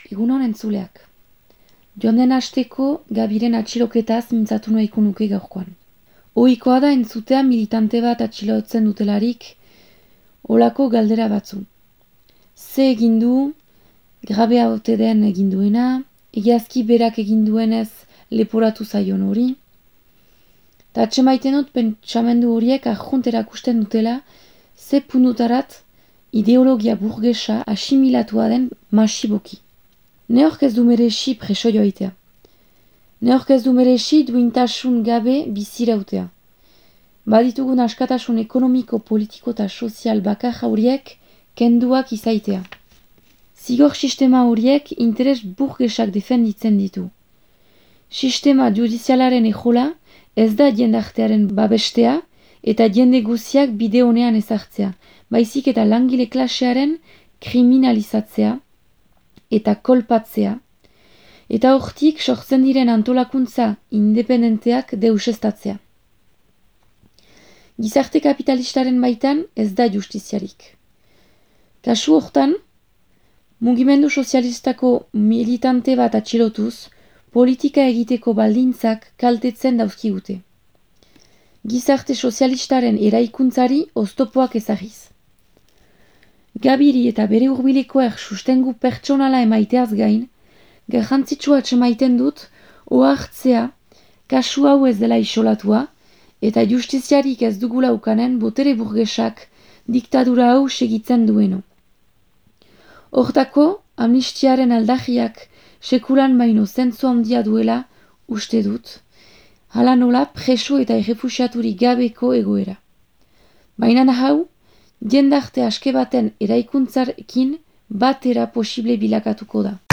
Egunon entzuleak. Joan den asteko Gabiren atxiloketaz mintzatu nahiko nuke gaurkoan. Ohikoa da entzutea militante bat atxilotzen dutelarik olako galdera batzu. Ze egin du, grabea ote den egin duena, egiazki berak egin duenez leporatu zaion hori. Ta atsemaiten dut pentsamendu horiek arjunt erakusten dutela ze punutarat ideologia burgesa asimilatua den masiboki. Neork ez du merezi preso joaitea. Neork ez du merezi duintasun gabe bizirautea. Baditugun askatasun ekonomiko, politiko eta sozial bakar horiek kenduak izaitea. Zigor sistema horiek interes burgesak defenditzen ditu. Sistema judizialaren ejola ez da jendartearen babestea eta jende guziak bide honean ezartzea, baizik eta langile klasearen kriminalizatzea eta kolpatzea, eta hortik sortzen diren antolakuntza independenteak deusestatzea. Gizarte kapitalistaren baitan ez da justiziarik. Kasu hortan, mugimendu sozialistako militante bat atxilotuz, politika egiteko baldintzak kaltetzen dauzkigute. Gizarte sozialistaren eraikuntzari oztopoak ezarriz. Gabiri eta bere hurbilekoek sustengu pertsonala emaiteaz gain, garrantzitsua atsemaiten dut ohartzea kasu hau ez dela isolatua eta justiziarik ez dugula ukanen botere burgesak diktadura hau segitzen dueno. Hortako, amnistiaren aldagiak sekulan baino zentzu handia duela uste dut, hala nola preso eta errefuxiaturik gabeko egoera. Baina hau, jendarte aske baten eraikuntzarekin batera posible bilakatuko da.